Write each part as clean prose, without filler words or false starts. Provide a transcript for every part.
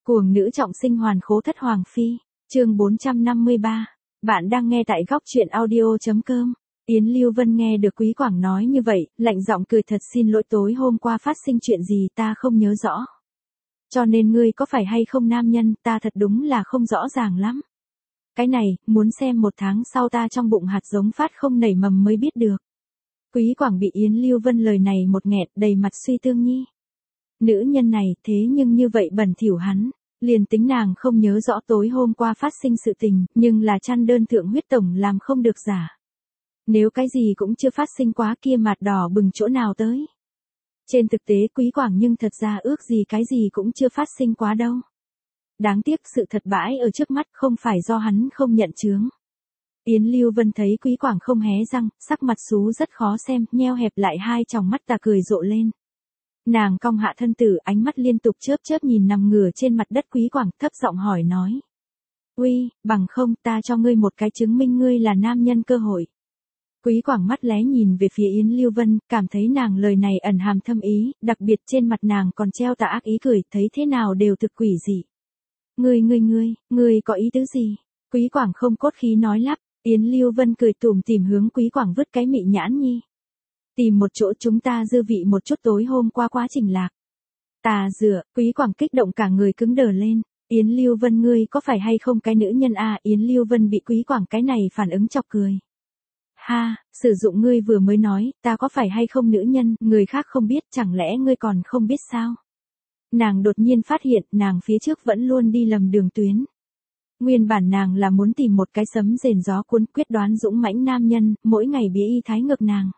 Cuồng nữ trọng sinh hoàn khố thất hoàng phi, chương 453. Bạn đang nghe tại góc truyện audio.com. Yến Lưu Vân nghe được Quý Quảng nói như vậy, lạnh giọng cười thật xin lỗi tối hôm qua phát sinh chuyện gì ta không nhớ rõ. Cho nên ngươi có phải hay không nam nhân ta thật đúng là không rõ ràng lắm. Cái này, muốn xem 1 tháng sau ta trong bụng hạt giống phát không nảy mầm mới biết được. Quý Quảng bị Yến Lưu Vân lời này một nghẹt đầy mặt suy tương nhi. Nữ nhân này thế nhưng như vậy bẩn thỉu hắn. Liền tính nàng không nhớ rõ tối hôm qua phát sinh sự tình, nhưng là chăn đơn thượng huyết tổng làm không được giả. Nếu cái gì cũng chưa phát sinh quá kia mặt đỏ bừng chỗ nào tới. Trên thực tế Quý Quảng nhưng thật ra ước gì cái gì cũng chưa phát sinh quá đâu. Đáng tiếc sự thật bãi ở trước mắt không phải do hắn không nhận chướng. Yến Lưu Vân thấy Quý Quảng không hé răng, sắc mặt xú rất khó xem, nheo hẹp lại hai tròng mắt tà cười rộ lên. Nàng cong hạ thân tử ánh mắt liên tục chớp chớp nhìn nằm ngửa trên mặt đất Quý Quảng thấp giọng hỏi nói. Uy, bằng không ta cho ngươi một cái chứng minh ngươi là nam nhân cơ hội. Quý Quảng mắt lé nhìn về phía Yến Lưu Vân, cảm thấy nàng lời này ẩn hàm thâm ý, đặc biệt trên mặt nàng còn treo tà ác ý cười, thấy thế nào đều thực quỷ dị. Ngươi có ý tứ gì? Quý Quảng không cốt khí nói lắp, Yến Lưu Vân cười tủm tỉm hướng Quý Quảng vứt cái mị nhãn nhi. Tìm một chỗ chúng ta dư vị một chút tối hôm qua quá trình lạc. Tà dựa, Quý Quảng kích động cả người cứng đờ lên. Yến Lưu Vân ngươi có phải hay không cái nữ nhân a? Yến Lưu Vân bị Quý Quảng cái này phản ứng chọc cười. Ha, sử dụng ngươi vừa mới nói, ta có phải hay không nữ nhân, người khác không biết, chẳng lẽ ngươi còn không biết sao? Nàng đột nhiên phát hiện nàng phía trước vẫn luôn đi lầm đường tuyến. Nguyên bản nàng là muốn tìm một cái sấm rền gió cuốn quyết đoán dũng mãnh nam nhân, mỗi ngày bía y thái ngược nàng.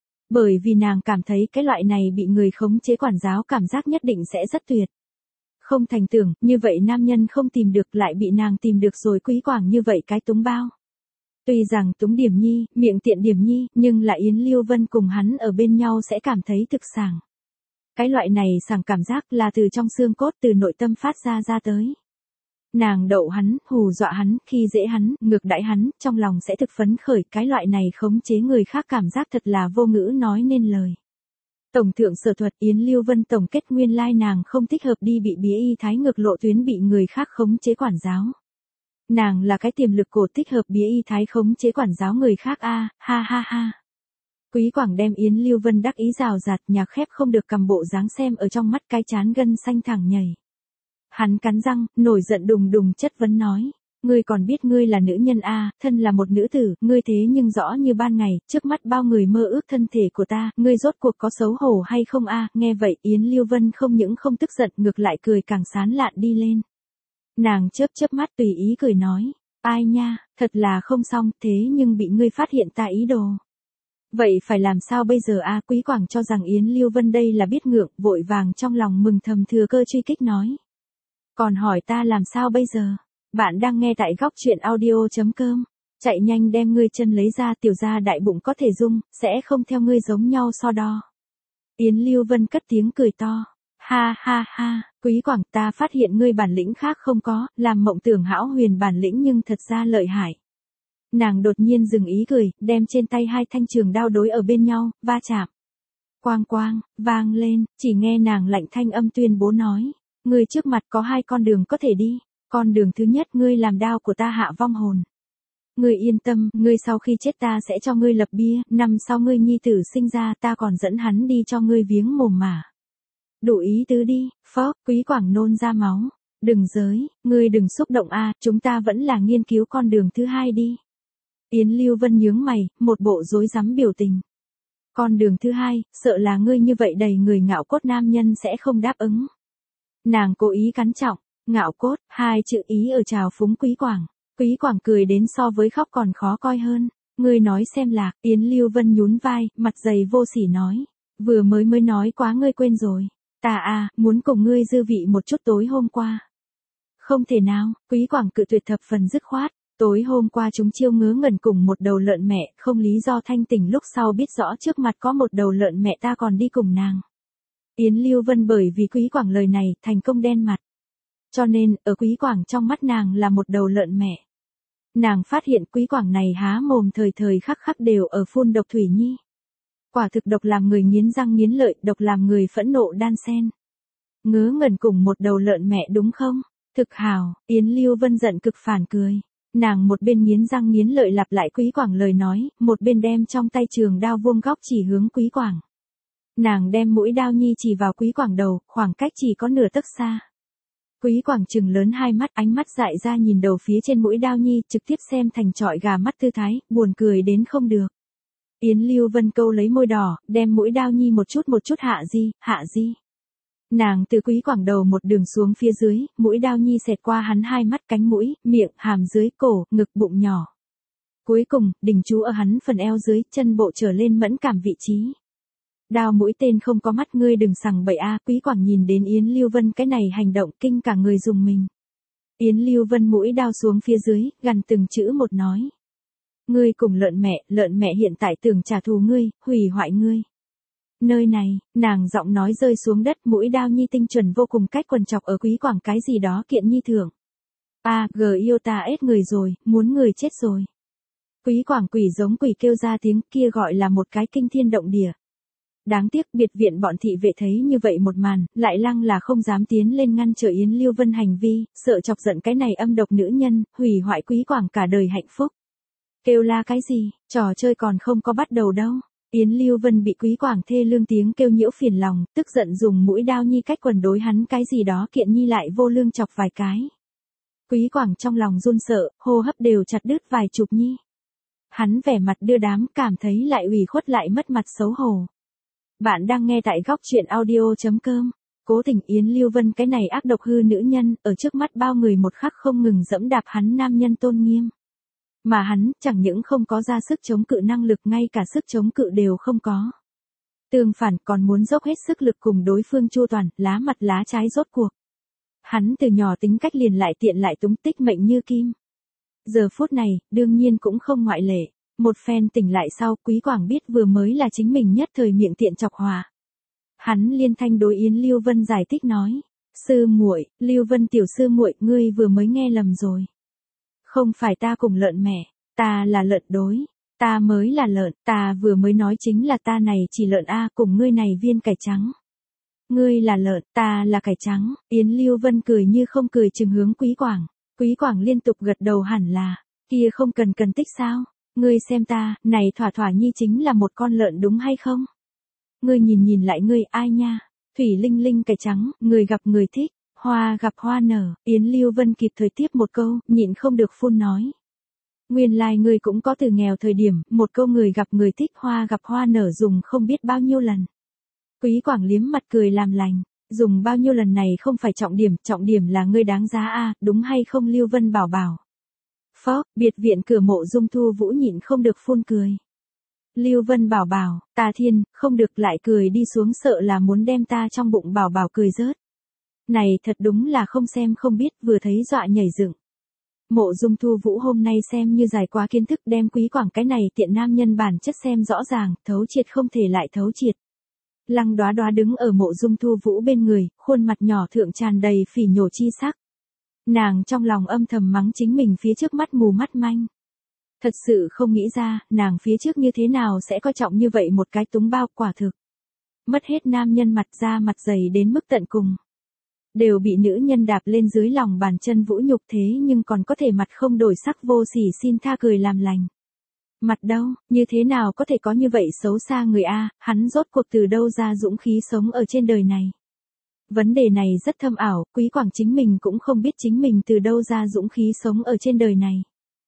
Bởi vì nàng cảm thấy cái loại này bị người khống chế quản giáo cảm giác nhất định sẽ rất tuyệt. Không thành tưởng, như vậy nam nhân không tìm được lại bị nàng tìm được rồi. Quý Quảng như vậy cái túng bao. Tuy rằng túng điểm nhi, miệng tiện điểm nhi, nhưng là Yến Lưu Vân cùng hắn ở bên nhau sẽ cảm thấy thực sảng. Cái loại này sảng cảm giác là từ trong xương cốt từ nội tâm phát ra tới. Nàng đậu hắn, hù dọa hắn, khi dễ hắn, ngược đãi hắn, trong lòng sẽ thực phấn khởi, cái loại này khống chế người khác cảm giác thật là vô ngữ nói nên lời. Tổng thượng sở thuật Yến Lưu Vân tổng kết nguyên lai nàng không thích hợp đi bị bía y thái ngược lộ tuyến bị người khác khống chế quản giáo. Nàng là cái tiềm lực cổ thích hợp bía y thái khống chế quản giáo người khác a, ha ha ha. Quý Quảng đem Yến Lưu Vân đắc ý rào rạt nhạc khép không được cầm bộ dáng xem ở trong mắt cái chán gân xanh thẳng nhảy. Hắn cắn răng, nổi giận đùng đùng chất vấn nói. Ngươi còn biết ngươi là nữ nhân a, thân là một nữ tử, ngươi thế nhưng rõ như ban ngày, trước mắt bao người mơ ước thân thể của ta, ngươi rốt cuộc có xấu hổ hay không a? Nghe vậy Yến Lưu Vân không những không tức giận ngược lại cười càng sán lạn đi lên. Nàng chớp chớp mắt tùy ý cười nói. Ai nha, thật là không xong, thế nhưng bị ngươi phát hiện ta ý đồ. Vậy phải làm sao bây giờ a? Quý Quảng cho rằng Yến Lưu Vân đây là biết ngượng, vội vàng trong lòng mừng thầm thừa cơ truy kích nói. Còn hỏi ta làm sao bây giờ? Bạn đang nghe tại góc truyện audio.com. Chạy nhanh đem ngươi chân lấy ra, tiểu gia đại bụng có thể dung, sẽ không theo ngươi giống nhau so đo. Yến Lưu Vân cất tiếng cười to. Ha ha ha, Quý Quảng ta phát hiện ngươi bản lĩnh khác không có, làm mộng tưởng hão huyền bản lĩnh nhưng thật ra lợi hại. Nàng đột nhiên dừng ý cười, đem trên tay hai thanh trường đao đối ở bên nhau, va chạm. Quang quang, vang lên, chỉ nghe nàng lạnh thanh âm tuyên bố nói. Ngươi trước mặt có 2 con đường có thể đi. Con đường thứ nhất ngươi làm đao của ta hạ vong hồn. Ngươi yên tâm, ngươi sau khi chết ta sẽ cho ngươi lập bia, năm sau ngươi nhi tử sinh ra ta còn dẫn hắn đi cho ngươi viếng mồm mà. Đủ ý tứ đi, phó, Quý Quảng nôn ra máu. Đừng giới, ngươi đừng xúc động a, chúng ta vẫn là nghiên cứu con đường thứ 2 đi. Yến Lưu Vân nhướng mày, một bộ rối rắm biểu tình. Con đường thứ 2, sợ là ngươi như vậy đầy người ngạo cốt nam nhân sẽ không đáp ứng. Nàng cố ý cắn trọng, ngạo cốt, 2 chữ ý ở trào phúng Quý Quảng. Quý Quảng cười đến so với khóc còn khó coi hơn. Ngươi nói xem lạc, Yến Lưu Vân nhún vai, mặt dày vô sỉ nói. Vừa mới nói quá ngươi quên rồi. Ta muốn cùng ngươi dư vị một chút tối hôm qua. Không thể nào, Quý Quảng cự tuyệt thập phần dứt khoát. Tối hôm qua chúng chiêu ngớ ngẩn cùng một đầu lợn mẹ, không lý do thanh tỉnh lúc sau biết rõ trước mặt có một đầu lợn mẹ ta còn đi cùng nàng. Yến Lưu Vân bởi vì Quý Quảng lời này thành công đen mặt. Cho nên, ở Quý Quảng trong mắt nàng là một đầu lợn mẹ. Nàng phát hiện Quý Quảng này há mồm thời thời khắc khắc đều ở phun độc thủy nhi. Quả thực độc làm người nghiến răng nghiến lợi, độc làm người phẫn nộ đan sen. Ngớ ngẩn cùng một đầu lợn mẹ đúng không? Thực hào, Yến Lưu Vân giận cực phản cười. Nàng một bên nghiến răng nghiến lợi lặp lại Quý Quảng lời nói, một bên đem trong tay trường đao vuông góc chỉ hướng Quý Quảng. Nàng đem mũi đao nhi chỉ vào Quý Quảng đầu, khoảng cách chỉ có nửa tấc xa. Quý Quảng trừng lớn hai mắt, ánh mắt dại ra nhìn đầu phía trên mũi đao nhi, trực tiếp xem thành trọi gà mắt tư thái, buồn cười đến không được. Yến Lưu Vân câu lấy môi đỏ, đem mũi đao nhi một chút hạ di. Nàng từ Quý Quảng đầu một đường xuống phía dưới, mũi đao nhi xẹt qua hắn hai mắt, cánh mũi, miệng, hàm dưới, cổ, ngực, bụng nhỏ. Cuối cùng, đỉnh chú ở hắn phần eo dưới, chân bộ trở lên mẫn cảm vị trí. Đao mũi tên không có mắt, ngươi đừng sằng bậy a. Quý Quảng nhìn đến Yến Lưu Vân cái này hành động, kinh cả người dùng mình. Yến Lưu Vân mũi đao xuống phía dưới, gần từng chữ một nói. Ngươi cùng lợn mẹ hiện tại tưởng trả thù ngươi, hủy hoại ngươi. Nơi này, nàng giọng nói rơi xuống đất, mũi đao nhi tinh chuẩn vô cùng, cách quần chọc ở Quý Quảng cái gì đó kiện nhi thưởng. Yêu ta ết người rồi, muốn người chết rồi. Quý Quảng quỷ giống quỷ kêu ra tiếng, kia gọi là một cái kinh thiên động địa. Đáng tiếc biệt viện bọn thị vệ thấy như vậy một màn, lại lăng là không dám tiến lên ngăn trở Yến Lưu Vân hành vi, sợ chọc giận cái này âm độc nữ nhân, hủy hoại Quý Quảng cả đời hạnh phúc. Kêu la cái gì, trò chơi còn không có bắt đầu đâu. Yến Lưu Vân bị Quý Quảng thê lương tiếng kêu nhiễu phiền lòng, tức giận dùng mũi đao nhi cách quần đối hắn cái gì đó kiện nhi lại vô lương chọc vài cái. Quý Quảng trong lòng run sợ, hô hấp đều chặt đứt vài chục nhi. Hắn vẻ mặt đưa đám, cảm thấy lại ủy khuất lại mất mặt xấu hổ. Bạn đang nghe tại góc truyện audio.com. Cố tình Yến Lưu Vân cái này ác độc hư nữ nhân, ở trước mắt bao người một khắc không ngừng dẫm đạp hắn nam nhân tôn nghiêm. Mà hắn, chẳng những không có ra sức chống cự năng lực, ngay cả sức chống cự đều không có. Tương phản còn muốn dốc hết sức lực cùng đối phương chu toàn, lá mặt lá trái rốt cuộc. Hắn từ nhỏ tính cách liền lại tiện lại túng, tích mệnh như kim. Giờ phút này, đương nhiên cũng không ngoại lệ. Một phen tỉnh lại sau, Quý Quảng biết vừa mới là chính mình nhất thời miệng tiện chọc hòa. Hắn liên thanh đối Yến Lưu Vân giải thích nói. Sư muội, Lưu Vân tiểu sư muội, ngươi vừa mới nghe lầm rồi. Không phải ta cùng lợn mẹ, ta là lợn đối. Ta mới là lợn, ta vừa mới nói chính là ta này chỉ lợn a, cùng ngươi này viên cải trắng. Ngươi là lợn, ta là cải trắng. Yến Lưu Vân cười như không cười chừng hướng Quý Quảng. Quý Quảng liên tục gật đầu, hẳn là, kia không cần tích sao. Ngươi xem ta, này thỏa nhi chính là một con lợn đúng hay không? Ngươi nhìn lại ngươi, ai nha? Thủy linh linh cải trắng, người gặp người thích, hoa gặp hoa nở. Yến Lưu Vân kịp thời tiếp một câu, nhịn không được phun nói. Nguyên lai ngươi cũng có từ nghèo thời điểm, một câu người gặp người thích, hoa gặp hoa nở dùng không biết bao nhiêu lần. Quý Quảng liếm mặt cười làm lành, dùng bao nhiêu lần này không phải trọng điểm là ngươi đáng giá a, đúng hay không Lưu Vân bảo bảo. Phó, biệt viện cửa Mộ Dung Thu Vũ nhịn không được phun cười. Lưu Vân bảo bảo, ta thiên, không được lại cười đi xuống, sợ là muốn đem ta trong bụng bảo bảo cười rớt. Này thật đúng là không xem không biết, vừa thấy dọa nhảy dựng. Mộ Dung Thu Vũ hôm nay xem như giải quá kiến thức, đem Quý Quảng cái này tiện nam nhân bản chất xem rõ ràng, thấu triệt không thể lại thấu triệt. Lăng Đoá Đoá đứng ở Mộ Dung Thu Vũ bên người, khuôn mặt nhỏ thượng tràn đầy phỉ nhổ chi sắc. Nàng trong lòng âm thầm mắng chính mình phía trước mắt mù mắt manh. Thật sự không nghĩ ra, nàng phía trước như thế nào sẽ coi trọng như vậy một cái túng bao, quả thực. Mất hết nam nhân mặt ra mặt dày đến mức tận cùng. Đều bị nữ nhân đạp lên dưới lòng bàn chân vũ nhục, thế nhưng còn có thể mặt không đổi sắc vô sỉ xin tha cười làm lành. Mặt đâu, như thế nào có thể có như vậy xấu xa người a, hắn rốt cuộc từ đâu ra dũng khí sống ở trên đời này. Vấn đề này rất thâm ảo, Quý Quảng chính mình cũng không biết chính mình từ đâu ra dũng khí sống ở trên đời này.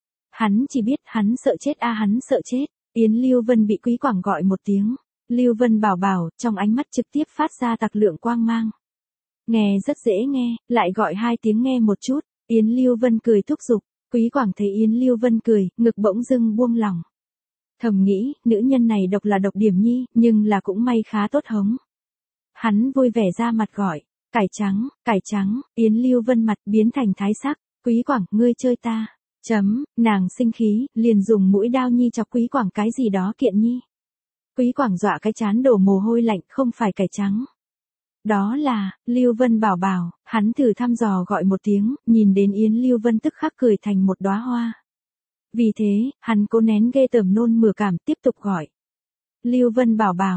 Hắn chỉ biết hắn sợ chết a, hắn sợ chết. Yến Lưu Vân bị Quý Quảng gọi một tiếng. Lưu Vân bảo bảo, trong ánh mắt trực tiếp phát ra tặc lượng quang mang. Nghe rất dễ nghe, lại gọi hai tiếng nghe một chút. Yến Lưu Vân cười thúc giục. Quý Quảng thấy Yến Lưu Vân cười, ngực bỗng dưng buông lỏng. Thầm nghĩ, nữ nhân này độc là độc điểm nhi, nhưng là cũng may khá tốt hống. Hắn vui vẻ ra mặt gọi, cải trắng, Yến Lưu Vân mặt biến thành thái sắc, Quý Quảng, ngươi chơi ta. Nàng sinh khí, liền dùng mũi đao nhi chọc Quý Quảng cái gì đó kiện nhi. Quý Quảng dọa cái chán đổ mồ hôi lạnh, không phải cải trắng. Đó là, Lưu Vân bảo bảo, hắn thử thăm dò gọi một tiếng, nhìn đến Yến Lưu Vân tức khắc cười thành một đóa hoa. Vì thế, hắn cố nén ghê tởm nôn mửa cảm tiếp tục gọi. Lưu Vân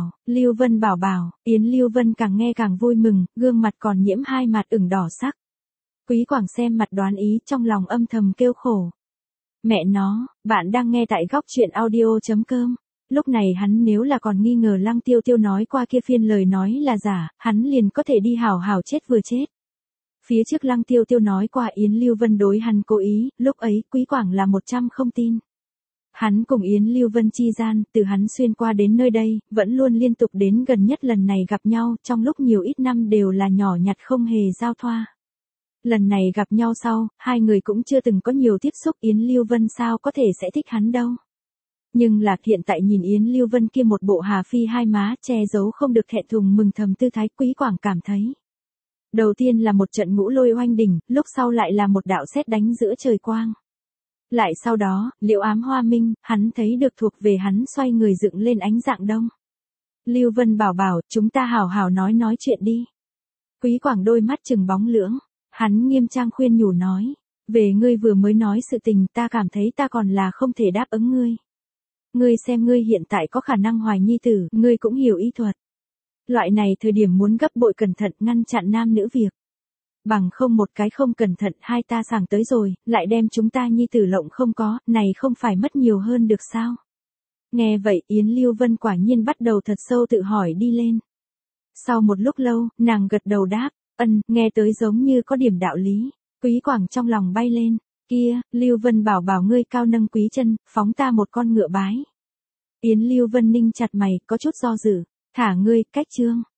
bảo bảo, Yến Lưu Vân càng nghe càng vui mừng, gương mặt còn nhiễm hai mặt ửng đỏ sắc. Quý Quảng xem mặt đoán ý, trong lòng âm thầm kêu khổ. Mẹ nó, bạn đang nghe tại góc chuyện audio.com. Lúc này hắn nếu là còn nghi ngờ Lăng Tiêu Tiêu nói qua kia phiên lời nói là giả, hắn liền có thể đi hảo hảo chết vừa chết. Phía trước Lăng Tiêu Tiêu nói qua Yến Lưu Vân đối hắn cố ý, lúc ấy Quý Quảng là 100 không tin. Hắn cùng Yến Lưu Vân chi gian, từ hắn xuyên qua đến nơi đây, vẫn luôn liên tục đến gần nhất lần này gặp nhau, trong lúc nhiều ít năm đều là nhỏ nhặt không hề giao thoa. Lần này gặp nhau sau, hai người cũng chưa từng có nhiều tiếp xúc, Yến Lưu Vân sao có thể sẽ thích hắn đâu. Nhưng là hiện tại nhìn Yến Lưu Vân kia một bộ hà phi hai má, che giấu không được thẹn thùng mừng thầm tư thái, Quý Quảng cảm thấy. Đầu tiên là một trận ngũ lôi oanh đỉnh, lúc sau lại là một đạo sét đánh giữa trời quang. Lại sau đó, liễu ám hoa minh, hắn thấy được thuộc về hắn xoay người dựng lên ánh dạng đông. Lưu Vân bảo bảo, chúng ta hảo hảo nói chuyện đi. Quý Quảng đôi mắt trừng bóng lưỡng, hắn nghiêm trang khuyên nhủ nói. Về ngươi vừa mới nói sự tình, ta cảm thấy ta còn là không thể đáp ứng ngươi. Ngươi xem ngươi hiện tại có khả năng hoài nhi tử, ngươi cũng hiểu y thuật. Loại này thời điểm muốn gấp bội cẩn thận ngăn chặn nam nữ việc. Bằng không một cái không cẩn thận hai ta sảng tới rồi, lại đem chúng ta nhi tử lộng không có, này không phải mất nhiều hơn được sao. Nghe vậy Yến Lưu Vân quả nhiên bắt đầu thật sâu tự hỏi đi lên. Sau một lúc lâu, nàng gật đầu đáp, nghe tới giống như có điểm đạo lý. Quý Quảng trong lòng bay lên, kia, Lưu Vân bảo bảo ngươi cao nâng quý chân, phóng ta một con ngựa bái. Yến Lưu Vân ninh chặt mày, có chút do dự, thả ngươi, cách chương.